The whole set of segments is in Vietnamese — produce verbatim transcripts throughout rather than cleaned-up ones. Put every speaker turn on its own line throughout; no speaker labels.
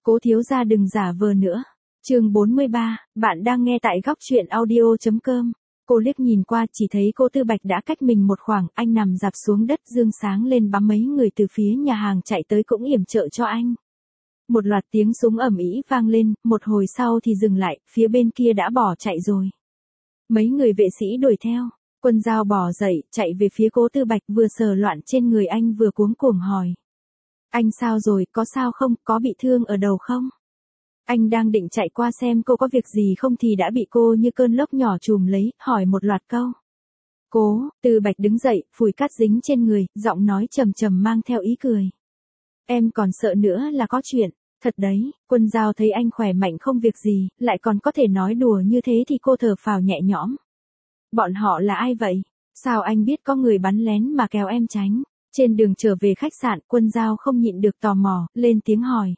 Cố thiếu gia đừng giả vờ nữa. Chương bốn mươi ba, bạn đang nghe tại góc truyện audio chấm com. Cô liếc nhìn qua chỉ thấy cô Tư Bạch đã cách mình một khoảng, anh nằm dạp xuống đất, dương sáng lên bắn, mấy người từ phía nhà hàng chạy tới cũng yểm trợ cho anh. Một loạt tiếng súng ầm ĩ vang lên, một hồi sau thì dừng lại, phía bên kia đã bỏ chạy rồi. Mấy người vệ sĩ đuổi theo, Quân Dao bò dậy, chạy về phía Cố Tư Bạch, vừa sờ loạn trên người anh vừa cuống cuồng hỏi. Anh sao rồi, có sao không, có bị thương ở đầu không? Anh đang định chạy qua xem cô có việc gì không thì đã bị cô như cơn lốc nhỏ trùm lấy, hỏi một loạt câu. Cố Tư Bạch đứng dậy, phủi cát dính trên người, giọng nói trầm trầm mang theo ý cười. Em còn sợ nữa là có chuyện, thật đấy. Quân Dao thấy anh khỏe mạnh không việc gì, lại còn có thể nói đùa như thế thì cô thở phào nhẹ nhõm. Bọn họ là ai vậy? Sao anh biết có người bắn lén mà kéo em tránh? Trên đường trở về khách sạn, Quân Dao không nhịn được tò mò, lên tiếng hỏi.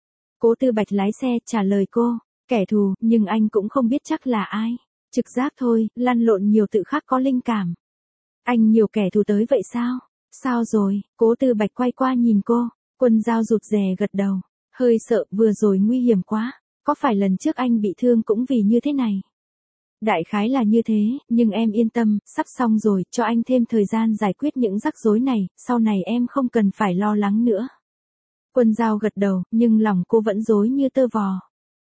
Cố Tư Bạch lái xe trả lời cô, kẻ thù, nhưng anh cũng không biết chắc là ai. Trực giác thôi, lăn lộn nhiều tự khắc có linh cảm. Anh nhiều kẻ thù tới vậy sao? Sao rồi? Cố Tư Bạch quay qua nhìn cô, Quân Dao rụt rè gật đầu, hơi sợ, vừa rồi nguy hiểm quá, có phải lần trước anh bị thương cũng vì như thế này? Đại khái là như thế, nhưng em yên tâm, sắp xong rồi, cho anh thêm thời gian giải quyết những rắc rối này, sau này em không cần phải lo lắng nữa. Quân Dao gật đầu, nhưng lòng cô vẫn rối như tơ vò.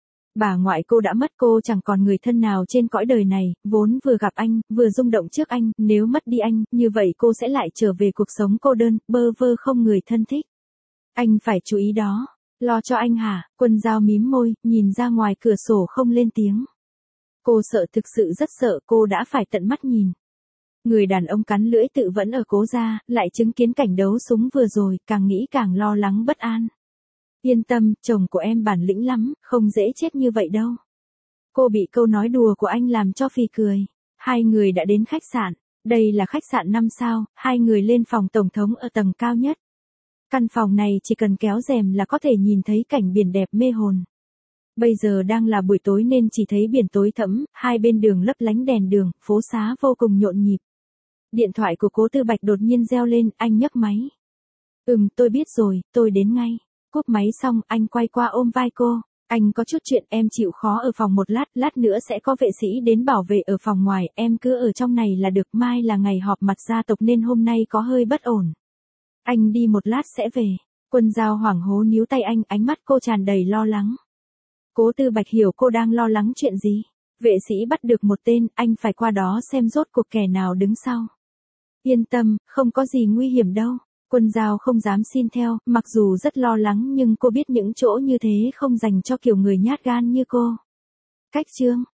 Bà ngoại cô đã mất, cô chẳng còn người thân nào trên cõi đời này, vốn vừa gặp anh, vừa rung động trước anh, nếu mất đi anh, như vậy cô sẽ lại trở về cuộc sống cô đơn, bơ vơ không người thân thích. Anh phải chú ý đó. Lo cho anh hả? Quân Dao mím môi, nhìn ra ngoài cửa sổ không lên tiếng. Cô sợ, thực sự rất sợ, cô đã phải tận mắt nhìn. Người đàn ông cắn lưỡi tự vẫn ở Cố gia, lại chứng kiến cảnh đấu súng vừa rồi, càng nghĩ càng lo lắng bất an. Yên tâm, chồng của em bản lĩnh lắm, không dễ chết như vậy đâu. Cô bị câu nói đùa của anh làm cho phì cười. Hai người đã đến khách sạn. Đây là khách sạn năm sao, hai người lên phòng tổng thống ở tầng cao nhất. Căn phòng này chỉ cần kéo rèm là có thể nhìn thấy cảnh biển đẹp mê hồn. Bây giờ đang là buổi tối nên chỉ thấy biển tối thẫm, hai bên đường lấp lánh đèn đường, phố xá vô cùng nhộn nhịp. Điện thoại của Cố Tư Bạch đột nhiên reo lên, anh nhấc máy. Ừm, tôi biết rồi, tôi đến ngay. Cúp máy xong, anh quay qua ôm vai cô. Anh có chút chuyện, em chịu khó ở phòng một lát, lát nữa sẽ có vệ sĩ đến bảo vệ ở phòng ngoài, em cứ ở trong này là được, mai là ngày họp mặt gia tộc nên hôm nay có hơi bất ổn. Anh đi một lát sẽ về. Quân Dao hoảng hốt níu tay anh, ánh mắt cô tràn đầy lo lắng. Cố Tư Bạch hiểu cô đang lo lắng chuyện gì. Vệ sĩ bắt được một tên, anh phải qua đó xem rốt cuộc kẻ nào đứng sau. Yên tâm, không có gì nguy hiểm đâu. Quân Dao không dám xin theo, mặc dù rất lo lắng nhưng cô biết những chỗ như thế không dành cho kiểu người nhát gan như cô. Cách chương